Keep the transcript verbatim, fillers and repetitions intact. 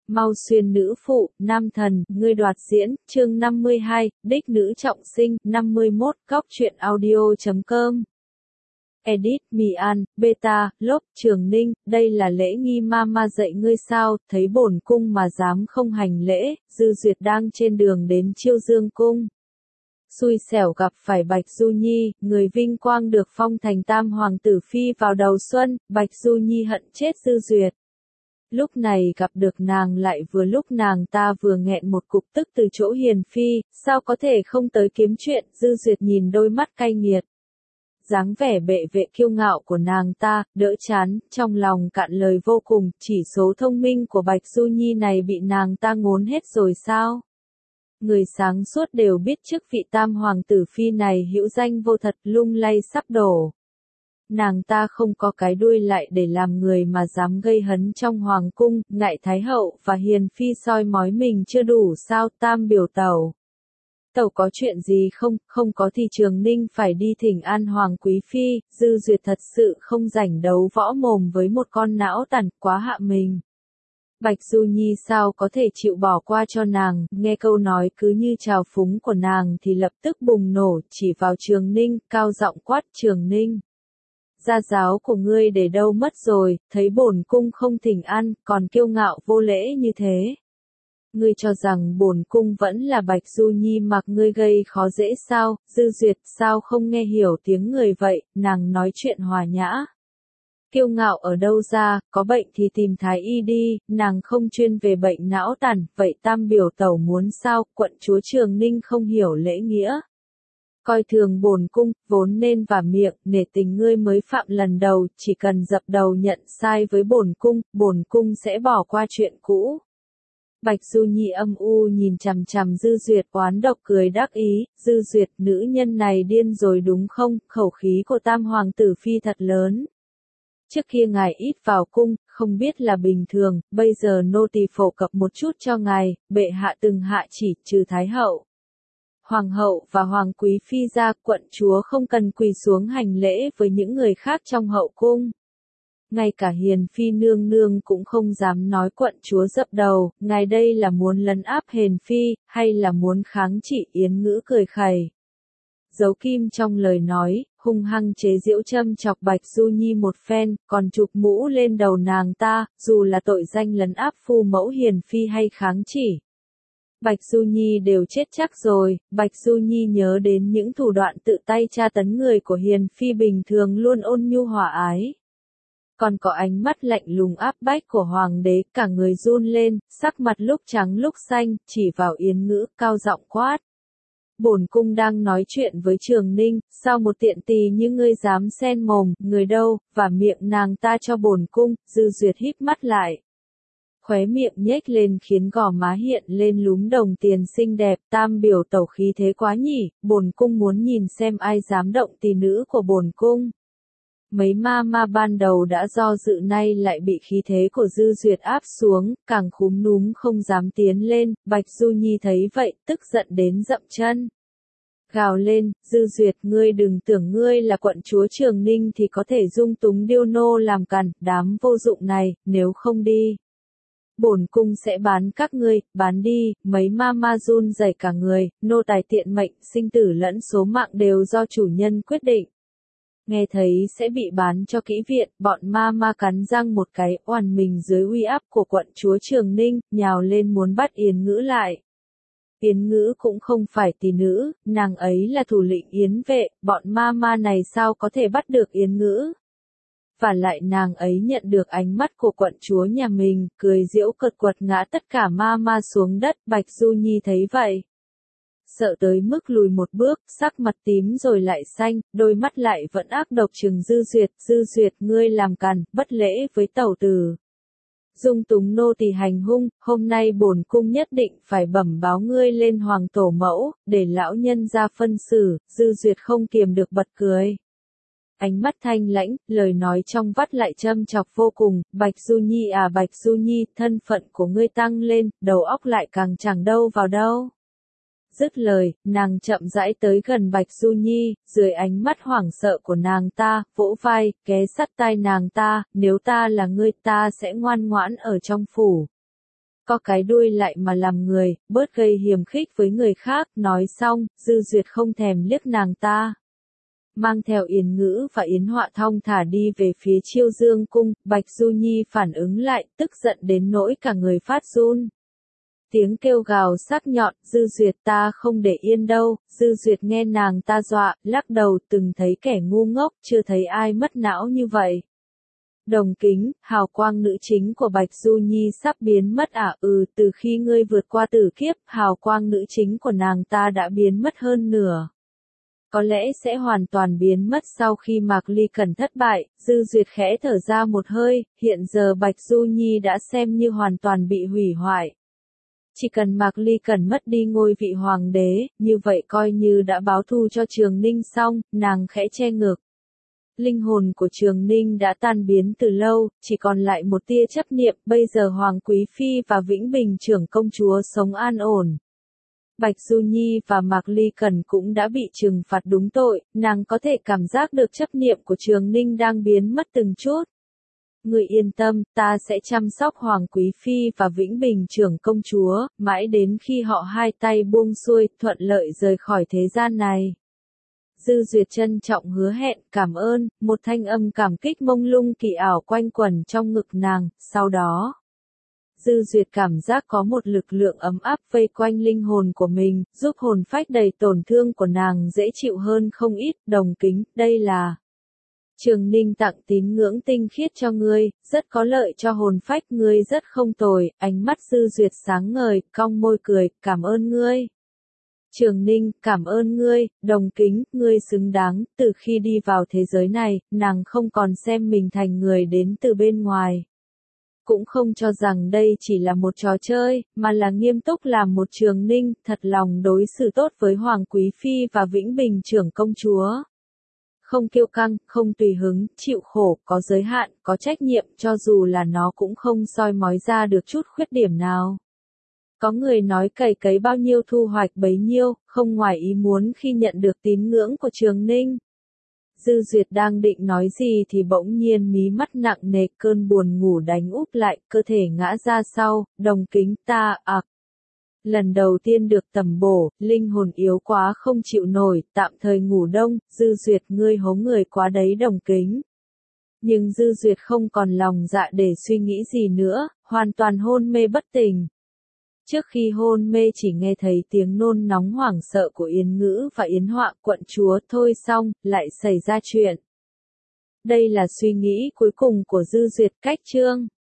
Mau xuyên nữ phụ, nam thần, ngươi đoạt diễn, chương năm mươi hai, đích nữ trọng sinh, năm mươi mốt, góc truyện audio chấm com. Edit, Mian, Beta, Lốp, Trường Ninh, đây là lễ nghi mama dạy ngươi sao, thấy bổn cung mà dám không hành lễ, Dư Duyệt đang trên đường đến Chiêu Dương cung. Xui xẻo gặp phải Bạch Du Nhi, người vinh quang được phong thành tam hoàng tử phi vào đầu xuân, Bạch Du Nhi hận chết Dư Duyệt. Lúc này gặp được nàng lại vừa lúc nàng ta vừa nghẹn một cục tức từ chỗ hiền phi, sao có thể không tới kiếm chuyện, Dư Duyệt nhìn đôi mắt cay nghiệt. Dáng vẻ bệ vệ kiêu ngạo của nàng ta, đỡ chán, trong lòng cạn lời vô cùng, chỉ số thông minh của Bạch Du Nhi này bị nàng ta ngốn hết rồi sao? Người sáng suốt đều biết trước vị tam hoàng tử phi này hữu danh vô thật, lung lay sắp đổ. Nàng ta không có cái đuôi lại để làm người mà dám gây hấn trong hoàng cung, ngại thái hậu và hiền phi soi mói mình chưa đủ sao, tam biểu tẩu. Tẩu có chuyện gì không, không có thì Trường Ninh phải đi thỉnh an hoàng quý phi, Dư Duyệt thật sự không rảnh đấu võ mồm với một con não tàn, quá hạ mình. Bạch Du Nhi sao có thể chịu bỏ qua cho nàng, nghe câu nói cứ như trào phúng của nàng thì lập tức bùng nổ, chỉ vào Trường Ninh, cao giọng quát, Trường Ninh. Gia giáo của ngươi để đâu mất rồi, thấy bổn cung không thỉnh an, còn kiêu ngạo vô lễ như thế. Ngươi cho rằng bổn cung vẫn là Bạch Du Nhi mặc ngươi gây khó dễ sao, Dư Duyệt sao không nghe hiểu tiếng người vậy, nàng nói chuyện hòa nhã. Kiêu ngạo ở đâu ra, có bệnh thì tìm thái y đi, nàng không chuyên về bệnh não tàn, vậy tam biểu tẩu muốn sao, quận chúa Trường Ninh không hiểu lễ nghĩa. Coi thường bổn cung, vốn nên vả miệng, nể tình ngươi mới phạm lần đầu, chỉ cần dập đầu nhận sai với bổn cung, bổn cung sẽ bỏ qua chuyện cũ. Bạch Du Nhi âm u nhìn chằm chằm Dư Duyệt oán độc cười đắc ý, Dư Duyệt nữ nhân này điên rồi đúng không, khẩu khí của tam hoàng tử phi thật lớn. Trước kia ngài ít vào cung, không biết là bình thường, bây giờ nô tỳ phổ cập một chút cho ngài, bệ hạ từng hạ chỉ, trừ thái hậu. Hoàng hậu và hoàng quý phi ra, quận chúa không cần quỳ xuống hành lễ với những người khác trong hậu cung. Ngay cả hiền phi nương nương cũng không dám nói quận chúa dập đầu, ngài đây là muốn lấn áp hiền phi, hay là muốn kháng chỉ, Yến Ngữ cười khẩy. Giấu kim trong lời nói, hung hăng chế giễu châm chọc Bạch Du Nhi một phen, còn chụp mũ lên đầu nàng ta, dù là tội danh lấn áp phu mẫu hiền phi hay kháng chỉ. Bạch Du Nhi đều chết chắc rồi, Bạch Du Nhi nhớ đến những thủ đoạn tự tay tra tấn người của hiền phi bình thường luôn ôn nhu hòa ái. Còn có ánh mắt lạnh lùng áp bách của hoàng đế, cả người run lên, sắc mặt lúc trắng lúc xanh, chỉ vào Yến Ngữ, cao giọng quát. Bổn cung đang nói chuyện với Trường Ninh, sao một tiện tỳ như ngươi dám xen mồm, người đâu, và miệng nàng ta cho bổn cung, Dư Duyệt híp mắt lại. Khóe miệng nhếch lên khiến gò má hiện lên lúm đồng tiền xinh đẹp, tam biểu tẩu khí thế quá nhỉ, bổn cung muốn nhìn xem ai dám động tỳ nữ của bổn cung. Mấy ma ma ban đầu đã do dự nay lại bị khí thế của Dư Duyệt áp xuống, càng khúm núm không dám tiến lên, Bạch Du Nhi thấy vậy, tức giận đến dậm chân. Gào lên, Dư Duyệt ngươi đừng tưởng ngươi là quận chúa Trường Ninh thì có thể dung túng điêu nô làm càn, đám vô dụng này, nếu không đi. Bổn cung sẽ bán các ngươi, bán đi, mấy ma ma run rẩy cả người, nô tài tiện mệnh, sinh tử lẫn số mạng đều do chủ nhân quyết định. Nghe thấy sẽ bị bán cho kỹ viện, bọn ma ma cắn răng một cái, oằn mình dưới uy áp của quận chúa Trường Ninh, nhào lên muốn bắt Yến Ngữ lại. Yến Ngữ cũng không phải tỷ nữ, nàng ấy là thủ lĩnh Yến vệ, bọn ma ma này sao có thể bắt được Yến Ngữ. Và lại nàng ấy nhận được ánh mắt của quận chúa nhà mình, cười giễu cợt quật ngã tất cả ma ma xuống đất, Bạch Du Nhi thấy vậy. Sợ tới mức lùi một bước, sắc mặt tím rồi lại xanh, đôi mắt lại vẫn ác độc trừng Dư Duyệt, Dư Duyệt ngươi làm càn, bất lễ với tẩu tử. Dung túng nô tỳ hành hung, hôm nay bổn cung nhất định phải bẩm báo ngươi lên hoàng tổ mẫu, để lão nhân ra phân xử, Dư Duyệt không kiềm được bật cười. Ánh mắt thanh lãnh, lời nói trong vắt lại châm chọc vô cùng, Bạch Du Nhi à Bạch Du Nhi, thân phận của ngươi tăng lên, đầu óc lại càng chẳng đâu vào đâu. Dứt lời, nàng chậm rãi tới gần Bạch Du Nhi, dưới ánh mắt hoảng sợ của nàng ta, vỗ vai, ghé sát tai nàng ta, nếu ta là ngươi ta sẽ ngoan ngoãn ở trong phủ. co cái đuôi lại mà làm người, bớt gây hiềm khích với người khác, nói xong, Dư Duyệt không thèm liếc nàng ta. Mang theo Yến Ngữ và Yến Họa thong thả đi về phía Chiêu Dương cung, Bạch Du Nhi phản ứng lại, tức giận đến nỗi cả người phát run. Tiếng kêu gào sắc nhọn, Dư Duyệt ta không để yên đâu, Dư Duyệt nghe nàng ta dọa, lắc đầu, từng thấy kẻ ngu ngốc, chưa thấy ai mất não như vậy. Đồng Kính, hào quang nữ chính của Bạch Du Nhi sắp biến mất à? Ừ, từ khi ngươi vượt qua tử kiếp, hào quang nữ chính của nàng ta đã biến mất hơn nửa. Có lẽ sẽ hoàn toàn biến mất sau khi Mạc Ly Cẩn thất bại. Dư Duyệt khẽ thở ra một hơi, hiện giờ Bạch Du Nhi đã xem như hoàn toàn bị hủy hoại. Chỉ cần Mạc Ly Cẩn mất đi ngôi vị hoàng đế, như vậy coi như đã báo thù cho Trường Ninh xong, nàng khẽ che ngực. Linh hồn của Trường Ninh đã tan biến từ lâu, chỉ còn lại một tia chấp niệm, bây giờ Hoàng Quý Phi và Vĩnh Bình trưởng công chúa sống an ổn. Bạch Du Nhi và Mạc Ly Cẩn cũng đã bị trừng phạt đúng tội, nàng có thể cảm giác được chấp niệm của Trường Ninh đang biến mất từng chút. Người yên tâm, ta sẽ chăm sóc Hoàng Quý Phi và Vĩnh Bình trưởng công chúa, mãi đến khi họ hai tay buông xuôi, thuận lợi rời khỏi thế gian này. Dư Duyệt trân trọng hứa hẹn, cảm ơn, một thanh âm cảm kích mông lung kỳ ảo quanh quẩn trong ngực nàng, sau đó. Dư Duyệt cảm giác có một lực lượng ấm áp vây quanh linh hồn của mình, giúp hồn phách đầy tổn thương của nàng dễ chịu hơn không ít. Đồng Kính, đây là Trường Ninh tặng tín ngưỡng tinh khiết cho ngươi, rất có lợi cho hồn phách ngươi, rất không tồi. Ánh mắt Dư Duyệt sáng ngời, cong môi cười, cảm ơn ngươi. Trường Ninh, cảm ơn ngươi. Đồng Kính, ngươi xứng đáng. Từ khi đi vào thế giới này, nàng không còn xem mình thành người đến từ bên ngoài. Cũng không cho rằng đây chỉ là một trò chơi, mà là nghiêm túc làm một Trường Ninh, thật lòng đối xử tốt với Hoàng Quý Phi và Vĩnh Bình trưởng công chúa. Không kiêu căng, không tùy hứng, chịu khổ, có giới hạn, có trách nhiệm, cho dù là nó cũng không soi mói ra được chút khuyết điểm nào. Có người nói cày cấy bao nhiêu thu hoạch bấy nhiêu, không ngoài ý muốn khi nhận được tín ngưỡng của Trường Ninh. Dư Duyệt đang định nói gì thì bỗng nhiên mí mắt nặng nề, cơn buồn ngủ đánh úp lại, cơ thể ngã ra sau. Đồng Kính, ta, ạc. Lần đầu tiên được tầm bổ, linh hồn yếu quá không chịu nổi, tạm thời ngủ đông. Dư Duyệt, ngươi hố người quá đấy Đồng Kính. Nhưng Dư Duyệt không còn lòng dạ để suy nghĩ gì nữa, hoàn toàn hôn mê bất tỉnh. Trước khi hôn mê chỉ nghe thấy tiếng nôn nóng hoảng sợ của Yến Ngữ và Yến Họa, quận chúa, thôi xong, lại xảy ra chuyện. Đây là suy nghĩ cuối cùng của Dư Duyệt, cách chương.